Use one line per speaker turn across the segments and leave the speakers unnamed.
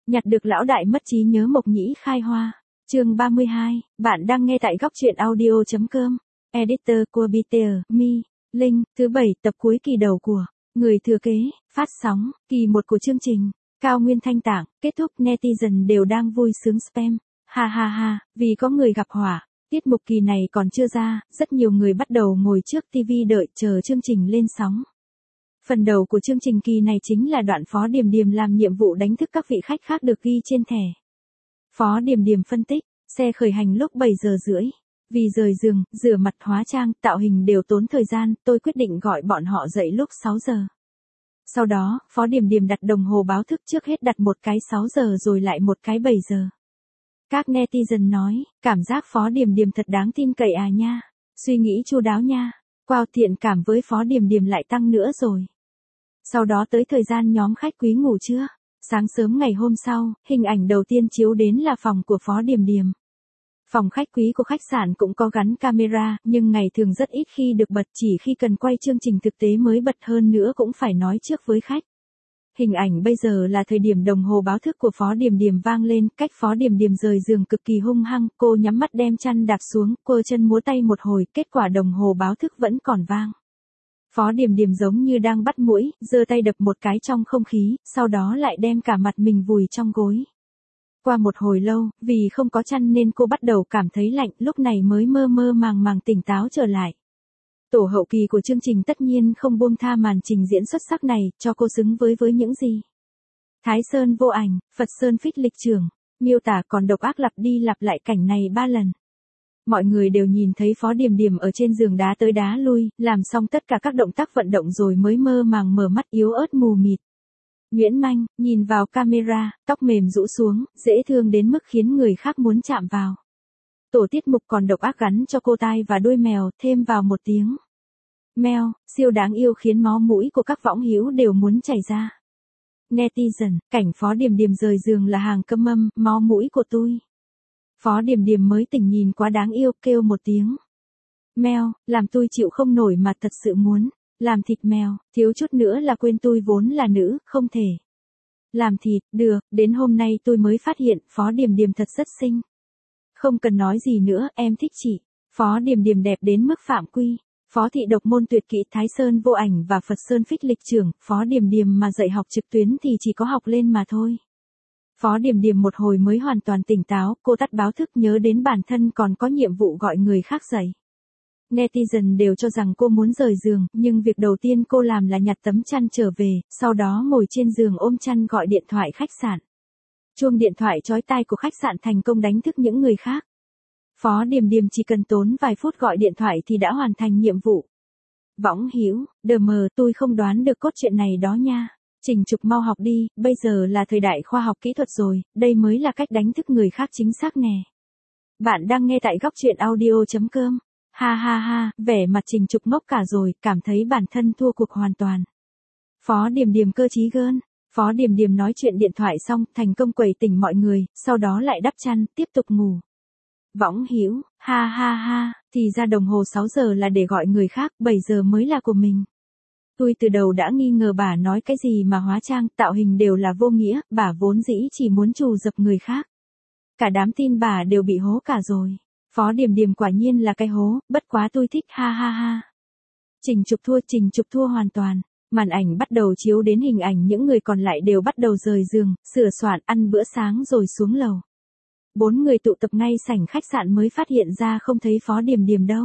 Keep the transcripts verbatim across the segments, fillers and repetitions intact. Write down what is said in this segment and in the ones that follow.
Nhặt được lão đại mất trí nhớ Mộc Nhĩ khai hoa. Chương ba mươi hai, bạn đang nghe tại góc truyện audio.com. Editor của Peter, Mi, Linh, thứ bảy tập cuối kỳ đầu của Người thừa kế, phát sóng, kỳ một của chương trình. Cao Nguyên Thanh tạng, kết thúc netizen đều đang vui sướng spam. Ha ha ha, vì có người gặp họa. Tiết mục kỳ này còn chưa ra, rất nhiều người bắt đầu ngồi trước ti vi đợi chờ chương trình lên sóng. Phần đầu của chương trình kỳ này chính là đoạn Phó Điềm Điềm làm nhiệm vụ đánh thức các vị khách khác được ghi trên thẻ. Phó Điềm Điềm phân tích, xe khởi hành lúc bảy giờ rưỡi. Vì rời giường, rửa mặt hóa trang, tạo hình đều tốn thời gian, tôi quyết định gọi bọn họ dậy lúc sáu giờ. Sau đó, Phó Điềm Điềm đặt đồng hồ báo thức trước hết đặt một cái sáu giờ rồi lại một cái bảy giờ. Các netizen nói, cảm giác Phó Điềm Điềm thật đáng tin cậy à nha. Suy nghĩ chu đáo nha. Wow, thiện cảm với Phó Điềm Điềm lại tăng nữa rồi. Sau đó tới thời gian nhóm khách quý ngủ trưa. Sáng sớm ngày hôm sau, hình ảnh đầu tiên chiếu đến là phòng của Phó Điềm Điềm. Phòng khách quý của khách sạn cũng có gắn camera, nhưng ngày thường rất ít khi được bật, chỉ khi cần quay chương trình thực tế mới bật, hơn nữa cũng phải nói trước với khách. Hình ảnh bây giờ là thời điểm đồng hồ báo thức của Phó Điềm Điềm vang lên, cách Phó Điềm Điềm rời giường cực kỳ hung hăng, cô nhắm mắt đem chăn đạp xuống, cô chân múa tay một hồi, kết quả đồng hồ báo thức vẫn còn vang. Phó Điềm Điềm giống như đang bắt muỗi, giơ tay đập một cái trong không khí, sau đó lại đem cả mặt mình vùi trong gối. Qua một hồi lâu, vì không có chăn nên cô bắt đầu cảm thấy lạnh, lúc này mới mơ mơ màng màng tỉnh táo trở lại. Tổ hậu kỳ của chương trình tất nhiên không buông tha màn trình diễn xuất sắc này, cho cô xứng với với những gì. Thái Sơn vô ảnh, Phật Sơn phích lịch trưởng, miêu tả còn độc ác lặp đi lặp lại cảnh này ba lần. Mọi người đều nhìn thấy Phó Điềm Điềm ở trên giường đá tới đá lui, làm xong tất cả các động tác vận động rồi mới mơ màng mở mắt yếu ớt mù mịt. Nguyễn Manh, nhìn vào camera, tóc mềm rũ xuống, dễ thương đến mức khiến người khác muốn chạm vào. Tổ tiết mục còn độc ác gắn cho cô tai và đuôi mèo, thêm vào một tiếng meo, siêu đáng yêu khiến máu mũi của các võng hữu đều muốn chảy ra. Netizen, cảnh Phó Điềm Điềm rời giường là hàng câm âm, máu mũi của tôi. Phó Điềm Điềm mới tỉnh nhìn quá đáng yêu, kêu một tiếng meo, làm tôi chịu không nổi mà thật sự muốn làm thịt mèo, thiếu chút nữa là quên tôi vốn là nữ, không thể làm thịt, được, đến hôm nay tôi mới phát hiện Phó Điềm Điềm thật rất xinh. Không cần nói gì nữa, em thích chị. Phó Điềm Điềm đẹp đến mức phạm quy. Phó thị độc môn tuyệt kỹ Thái Sơn vô ảnh và Phật Sơn phích lịch trưởng, Phó Điềm Điềm mà dạy học trực tuyến thì chỉ có học lên mà thôi. Phó Điềm Điềm một hồi mới hoàn toàn tỉnh táo, cô tắt báo thức nhớ đến bản thân còn có nhiệm vụ gọi người khác dậy. Netizen đều cho rằng cô muốn rời giường, nhưng việc đầu tiên cô làm là nhặt tấm chăn trở về, sau đó ngồi trên giường ôm chăn gọi điện thoại khách sạn. Chuông điện thoại chói tai của khách sạn thành công đánh thức những người khác. Phó Điềm Điềm chỉ cần tốn vài phút gọi điện thoại thì đã hoàn thành nhiệm vụ. Võng hữu, đờ mờ, tôi không đoán được cốt truyện này đó nha. Trình Trục mau học đi, bây giờ là thời đại khoa học kỹ thuật rồi, đây mới là cách đánh thức người khác chính xác nè. Bạn đang nghe tại góc truyện audio.com. Ha ha ha, vẻ mặt Trình Trục ngốc cả rồi, cảm thấy bản thân thua cuộc hoàn toàn. Phó Điềm Điềm cơ trí gơn. Phó Điềm Điềm nói chuyện điện thoại xong, thành công quẩy tỉnh mọi người, sau đó lại đắp chăn, tiếp tục ngủ. Võng hữu, ha ha ha, thì ra đồng hồ sáu giờ là để gọi người khác, bảy giờ mới là của mình. Tôi từ đầu đã nghi ngờ bà nói cái gì mà hóa trang, tạo hình đều là vô nghĩa, bà vốn dĩ chỉ muốn trù dập người khác. Cả đám tin bà đều bị hố cả rồi. Phó Điềm Điềm quả nhiên là cái hố, bất quá tôi thích, ha ha ha. Trình Trục thua, Trình Trục thua hoàn toàn. Màn ảnh bắt đầu chiếu đến hình ảnh những người còn lại đều bắt đầu rời giường, sửa soạn, ăn bữa sáng rồi xuống lầu. Bốn người tụ tập ngay sảnh khách sạn mới phát hiện ra không thấy Phó Điềm Điềm đâu.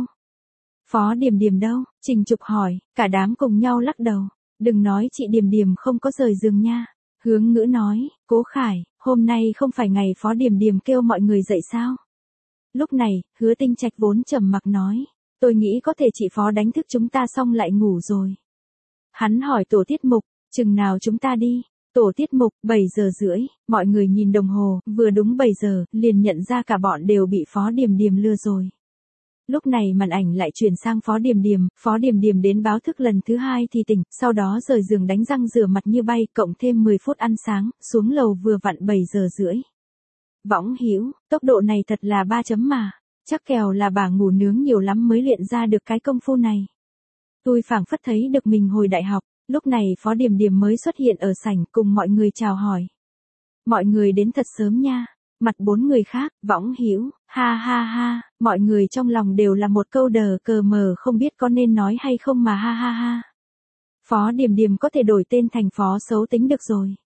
Phó Điềm Điềm đâu? Trình Trục hỏi, cả đám cùng nhau lắc đầu. Đừng nói chị Điềm Điềm không có rời giường nha. Hướng Ngữ nói, Cố Khải, hôm nay không phải ngày Phó Điềm Điềm kêu mọi người dậy sao? Lúc này, Hứa Tinh Trạch vốn trầm mặc nói, tôi nghĩ có thể chị Phó đánh thức chúng ta xong lại ngủ rồi. Hắn hỏi tổ tiết mục, chừng nào chúng ta đi? Tổ tiết mục, bảy giờ rưỡi, mọi người nhìn đồng hồ, vừa đúng bảy giờ, liền nhận ra cả bọn đều bị Phó Điềm Điềm lừa rồi. Lúc này màn ảnh lại chuyển sang Phó Điềm Điềm, Phó Điềm Điềm đến báo thức lần thứ hai thì tỉnh, sau đó rời giường đánh răng rửa mặt như bay, cộng thêm mười phút ăn sáng, xuống lầu vừa vặn bảy giờ rưỡi. Võng hữu, tốc độ này thật là ba chấm mà, chắc kèo là bà ngủ nướng nhiều lắm mới luyện ra được cái công phu này. Tôi phảng phất thấy được mình hồi đại học, lúc này Phó Điềm Điềm mới xuất hiện ở sảnh cùng mọi người chào hỏi. Mọi người đến thật sớm nha. Mặt bốn người khác, Võng Hữu, ha ha ha, mọi người trong lòng đều là một câu đờ cờ mờ không biết có nên nói hay không mà ha ha ha. Phó Điềm Điềm có thể đổi tên thành Phó Xấu Tính được rồi.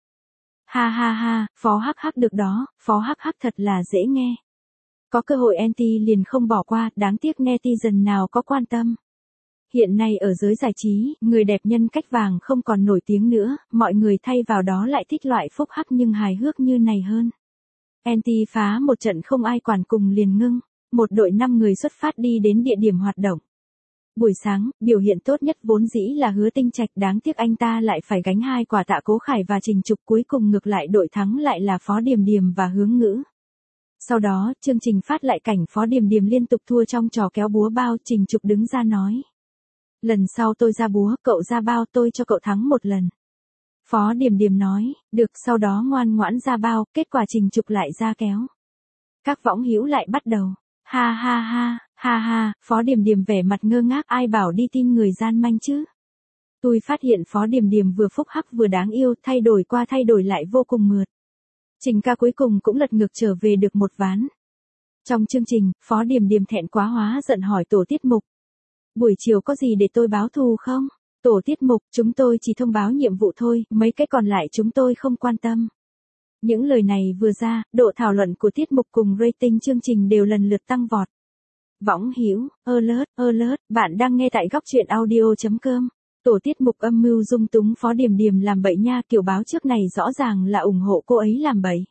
Ha ha ha, Phó Hắc Hắc được đó, Phó Hắc Hắc thật là dễ nghe. Có cơ hội anti liền không bỏ qua, đáng tiếc netizen nào có quan tâm. Hiện nay ở giới giải trí, người đẹp nhân cách vàng không còn nổi tiếng nữa, mọi người thay vào đó lại thích loại phúc hắc nhưng hài hước như này hơn. Anti phá một trận không ai quản cùng liền ngưng, một đội năm người xuất phát đi đến địa điểm hoạt động. Buổi sáng, biểu hiện tốt nhất vốn dĩ là Hứa Tinh Trạch, đáng tiếc anh ta lại phải gánh hai quả Tạ Cố Khải và Trình Trục, cuối cùng ngược lại đội thắng lại là Phó Điềm Điềm và Hướng Ngữ. Sau đó, chương trình phát lại cảnh Phó Điềm Điềm liên tục thua trong trò kéo búa bao, Trình Trục đứng ra nói. Lần sau tôi ra búa, cậu ra bao, tôi cho cậu thắng một lần. Phó Điềm Điềm nói, được, sau đó ngoan ngoãn ra bao, kết quả Trình Trục lại ra kéo. Các võng hữu lại bắt đầu, ha ha ha, ha ha, Phó Điềm Điềm vẻ mặt ngơ ngác, ai bảo đi tin người gian manh chứ. Tôi phát hiện Phó Điềm Điềm vừa phúc hắc vừa đáng yêu, thay đổi qua thay đổi lại vô cùng mượt. Trình ca cuối cùng cũng lật ngược trở về được một ván. Trong chương trình, Phó Điềm Điềm thẹn quá hóa giận hỏi tổ tiết mục. Buổi chiều có gì để tôi báo thù không? Tổ tiết mục, chúng tôi chỉ thông báo nhiệm vụ thôi, mấy cái còn lại chúng tôi không quan tâm. Những lời này vừa ra, độ thảo luận của tiết mục cùng rating chương trình đều lần lượt tăng vọt. Võng Hữu, alert, alert, bạn đang nghe tại góc truyện audio chấm com. Tổ tiết mục âm mưu dung túng Phó Điềm Điềm làm bậy nha, kiểu báo trước này rõ ràng là ủng hộ cô ấy làm bậy.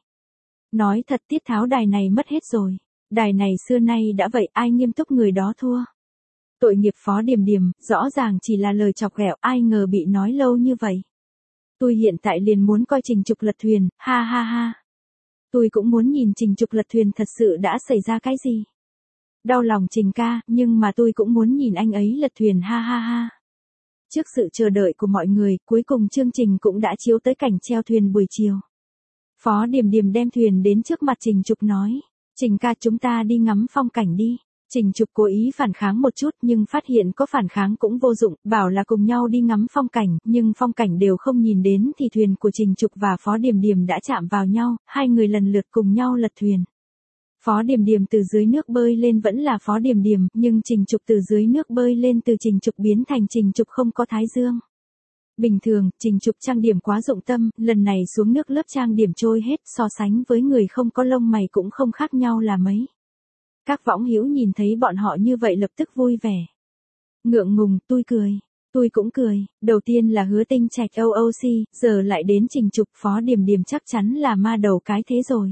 Nói thật, tiết tháo đài này mất hết rồi. Đài này xưa nay đã vậy, ai nghiêm túc người đó thua. Tội nghiệp Phó Điềm Điềm, rõ ràng chỉ là lời chọc ghẹo, ai ngờ bị nói lâu như vậy. Tôi hiện tại liền muốn coi Trình Trục lật thuyền, ha ha ha. Tôi cũng muốn nhìn Trình Trục lật thuyền thật sự đã xảy ra cái gì. Đau lòng Trình ca, nhưng mà tôi cũng muốn nhìn anh ấy lật thuyền, ha ha ha. Trước sự chờ đợi của mọi người, cuối cùng chương trình cũng đã chiếu tới cảnh treo thuyền buổi chiều. Phó Điềm Điềm đem thuyền đến trước mặt Trình Trục nói, Trình ca, chúng ta đi ngắm phong cảnh đi. Trình Trục cố ý phản kháng một chút nhưng phát hiện có phản kháng cũng vô dụng, bảo là cùng nhau đi ngắm phong cảnh, nhưng phong cảnh đều không nhìn đến thì thuyền của Trình Trục và Phó Điềm Điềm đã chạm vào nhau, hai người lần lượt cùng nhau lật thuyền. Phó Điềm Điềm từ dưới nước bơi lên vẫn là Phó Điềm Điềm, nhưng Trình Trục từ dưới nước bơi lên từ Trình Trục biến thành Trình Trục không có thái dương. Bình thường, Trình Trục trang điểm quá dụng tâm, lần này xuống nước lớp trang điểm trôi hết, so sánh với người không có lông mày cũng không khác nhau là mấy. Các võng hữu nhìn thấy bọn họ như vậy lập tức vui vẻ. Ngượng ngùng, tôi cười. Tôi cũng cười, đầu tiên là Hứa Tinh Trạch o o xê, giờ lại đến Trình Trục, Phó Điềm Điềm chắc chắn là ma đầu cái thế rồi.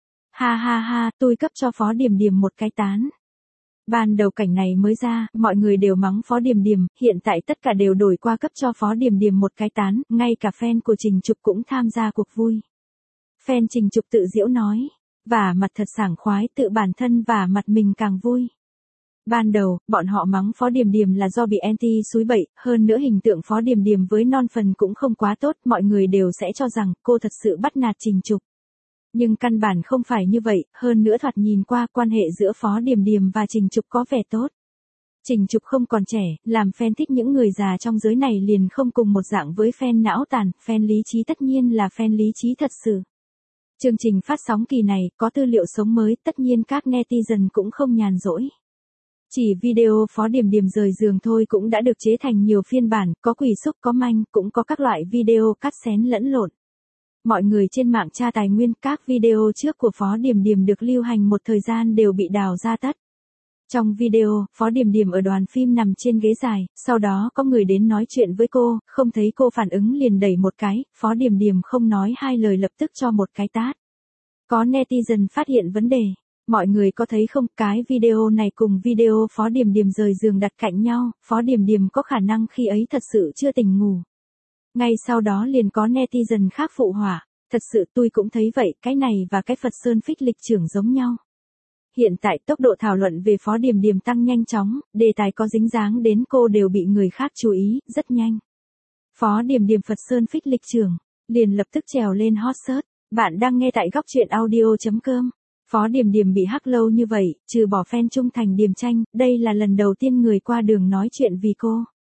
Ha ha ha, tôi cấp cho Phó Điềm Điềm một cái tán. Ban đầu cảnh này mới ra, mọi người đều mắng Phó Điềm Điềm, hiện tại tất cả đều đổi qua cấp cho Phó Điềm Điềm một cái tán, ngay cả fan của Trình Trục cũng tham gia cuộc vui. Fan Trình Trục tự giễu nói, vả mặt thật sảng khoái, tự bản thân vả mặt mình càng vui. Ban đầu, bọn họ mắng Phó Điềm Điềm là do bị anti xúi bậy, hơn nữa hình tượng Phó Điềm Điềm với non phần cũng không quá tốt, mọi người đều sẽ cho rằng cô thật sự bắt nạt Trình Trục. Nhưng căn bản không phải như vậy, hơn nữa thoạt nhìn qua quan hệ giữa Phó Điềm Điềm và Trình Trục có vẻ tốt. Trình Trục không còn trẻ, làm fan thích những người già trong giới này liền không cùng một dạng với fan não tàn, fan lý trí tất nhiên là fan lý trí thật sự. Chương trình phát sóng kỳ này có tư liệu sống mới, tất nhiên các netizen cũng không nhàn rỗi. Chỉ video Phó Điềm Điềm rời giường thôi cũng đã được chế thành nhiều phiên bản, có quỷ xúc, có manh, cũng có các loại video cắt xén lẫn lộn. Mọi người trên mạng tra tài nguyên, các video trước của Phó Điềm Điềm được lưu hành một thời gian đều bị đào ra tất. Trong video, Phó Điềm Điềm ở đoàn phim nằm trên ghế dài, sau đó có người đến nói chuyện với cô, không thấy cô phản ứng liền đẩy một cái, Phó Điềm Điềm không nói hai lời lập tức cho một cái tát. Có netizen phát hiện vấn đề. Mọi người có thấy không, cái video này cùng video Phó Điềm Điềm rời giường đặt cạnh nhau, Phó Điềm Điềm có khả năng khi ấy thật sự chưa tỉnh ngủ. Ngay sau đó liền có netizen khác phụ họa, thật sự tôi cũng thấy vậy, cái này và cái Phật Sơn Phích Lịch trưởng giống nhau. Hiện tại tốc độ thảo luận về Phó Điềm Điềm tăng nhanh chóng, đề tài có dính dáng đến cô đều bị người khác chú ý, rất nhanh. Phó Điềm Điềm Phật Sơn Phích Lịch trưởng, liền lập tức trèo lên hot search. Bạn đang nghe tại góc truyện audio chấm com. Phó Điềm Điềm bị hack lâu như vậy, trừ bỏ fan trung thành Điềm Tranh, đây là lần đầu tiên người qua đường nói chuyện vì cô.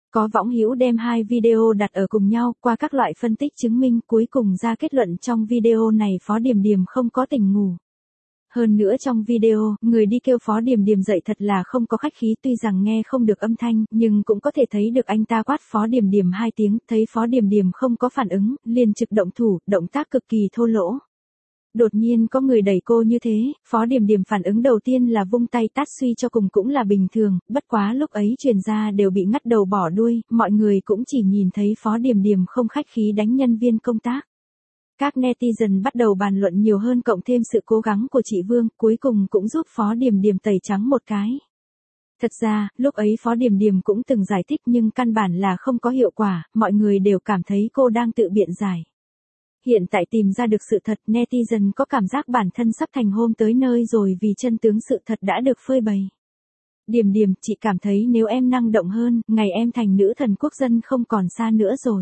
Có võng hữu đem hai video đặt ở cùng nhau, qua các loại phân tích chứng minh, cuối cùng ra kết luận trong video này Phó Điềm Điềm không có tỉnh ngủ. Hơn nữa trong video, người đi kêu Phó Điềm Điềm dậy thật là không có khách khí, tuy rằng nghe không được âm thanh, nhưng cũng có thể thấy được anh ta quát Phó Điềm Điềm hai tiếng, thấy Phó Điềm Điềm không có phản ứng, liền trực động thủ, động tác cực kỳ thô lỗ. Đột nhiên có người đẩy cô như thế, Phó Điềm Điềm phản ứng đầu tiên là vung tay tát suy cho cùng cũng là bình thường, bất quá lúc ấy truyền ra đều bị ngắt đầu bỏ đuôi, mọi người cũng chỉ nhìn thấy Phó Điềm Điềm không khách khí đánh nhân viên công tác. Các netizen bắt đầu bàn luận nhiều hơn, cộng thêm sự cố gắng của chị Vương, cuối cùng cũng giúp Phó Điềm Điềm tẩy trắng một cái. Thật ra, lúc ấy Phó Điềm Điềm cũng từng giải thích nhưng căn bản là không có hiệu quả, mọi người đều cảm thấy cô đang tự biện giải. Hiện tại tìm ra được sự thật, netizen có cảm giác bản thân sắp thành hôm tới nơi rồi vì chân tướng sự thật đã được phơi bày. Điềm Điềm, chị cảm thấy nếu em năng động hơn, ngày em thành nữ thần quốc dân không còn xa nữa rồi.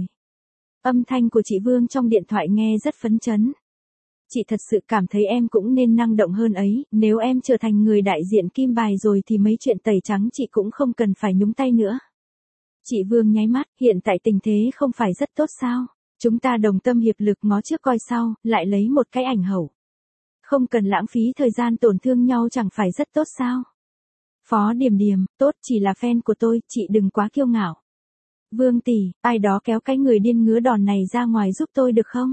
Âm thanh của chị Vương trong điện thoại nghe rất phấn chấn. Chị thật sự cảm thấy em cũng nên năng động hơn ấy, nếu em trở thành người đại diện kim bài rồi thì mấy chuyện tẩy trắng chị cũng không cần phải nhúng tay nữa. Chị Vương nháy mắt, hiện tại tình thế không phải rất tốt sao? Chúng ta đồng tâm hiệp lực ngó trước coi sau, lại lấy một cái ảnh hậu. Không cần lãng phí thời gian tổn thương nhau chẳng phải rất tốt sao? Phó Điềm Điềm, tốt, chỉ là fan của tôi, chị đừng quá kiêu ngạo. Vương tỷ, ai đó kéo cái người điên ngứa đòn này ra ngoài giúp tôi được không?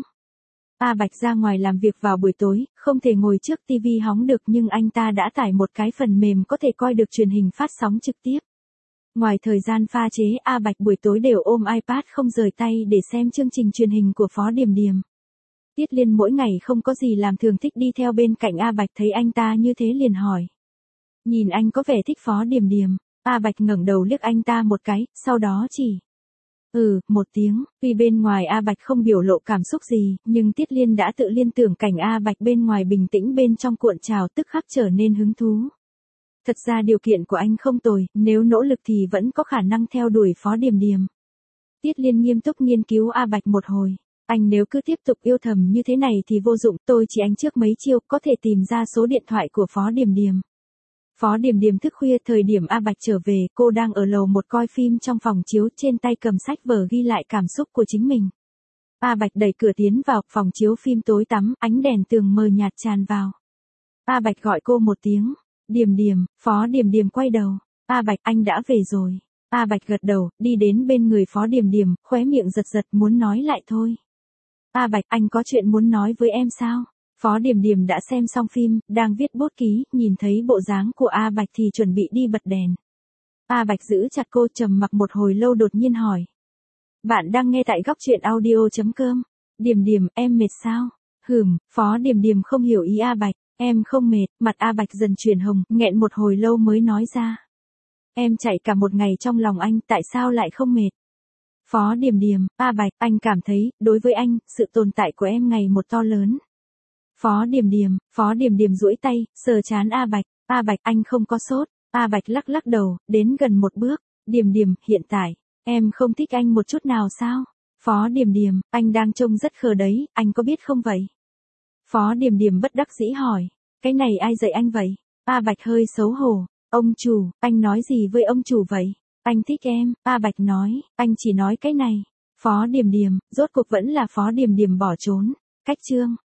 A Bạch ra ngoài làm việc vào buổi tối, không thể ngồi trước tivi hóng được nhưng anh ta đã tải một cái phần mềm có thể coi được truyền hình phát sóng trực tiếp. Ngoài thời gian pha chế, A Bạch buổi tối đều ôm iPad không rời tay để xem chương trình truyền hình của Phó Điềm Điềm. Tiết Liên mỗi ngày không có gì làm thường thích đi theo bên cạnh A Bạch, thấy anh ta như thế liền hỏi. Nhìn anh có vẻ thích Phó Điềm Điềm. A Bạch ngẩng đầu liếc anh ta một cái, sau đó chỉ. Ừ, một tiếng, tuy bên ngoài A Bạch không biểu lộ cảm xúc gì, nhưng Tiết Liên đã tự liên tưởng cảnh A Bạch bên ngoài bình tĩnh bên trong cuộn trào tức khắc trở nên hứng thú. Thật ra điều kiện của anh không tồi, nếu nỗ lực thì vẫn có khả năng theo đuổi Phó Điềm Điềm. Tiết Liên nghiêm túc nghiên cứu A Bạch một hồi. Anh nếu cứ tiếp tục yêu thầm như thế này thì vô dụng, tôi chỉ anh trước mấy chiêu, có thể tìm ra số điện thoại của Phó Điềm Điềm. Phó Điềm Điềm thức khuya, thời điểm A Bạch trở về, cô đang ở lầu một coi phim trong phòng chiếu, trên tay cầm sách vở ghi lại cảm xúc của chính mình. A Bạch đẩy cửa tiến vào, phòng chiếu phim tối tăm, ánh đèn tường mờ nhạt tràn vào. A Bạch gọi cô một tiếng. Điềm Điềm, Phó Điềm Điềm quay đầu. A Bạch, anh đã về rồi. A Bạch gật đầu, đi đến bên người Phó Điềm Điềm, khóe miệng giật giật muốn nói lại thôi. A Bạch, anh có chuyện muốn nói với em sao? Phó Điềm Điềm đã xem xong phim, đang viết bút ký, nhìn thấy bộ dáng của A Bạch thì chuẩn bị đi bật đèn. A Bạch giữ chặt cô, trầm mặc một hồi lâu đột nhiên hỏi. Bạn đang nghe tại góc truyện audio chấm com. Điềm Điềm, em mệt sao? Hừm, Phó Điềm Điềm không hiểu ý A Bạch. Em không mệt, mặt A Bạch dần chuyển hồng, nghẹn một hồi lâu mới nói ra. Em chạy cả một ngày trong lòng anh, tại sao lại không mệt? Phó Điềm Điềm, A Bạch, anh cảm thấy, đối với anh, sự tồn tại của em ngày một to lớn. Phó Điềm Điềm, Phó Điềm Điềm duỗi tay, sờ trán A Bạch, A Bạch, anh không có sốt. A Bạch lắc lắc đầu, đến gần một bước. Điềm Điềm, hiện tại, em không thích anh một chút nào sao? Phó Điềm Điềm, anh đang trông rất khờ đấy, anh có biết không vậy? Phó Điềm Điềm bất đắc dĩ hỏi, cái này ai dạy anh vậy? A Bạch hơi xấu hổ, ông chủ, anh nói gì với ông chủ vậy? Anh thích em, A Bạch nói, anh chỉ nói cái này. Phó Điềm Điềm, rốt cuộc vẫn là Phó Điềm Điềm bỏ trốn. Cách chương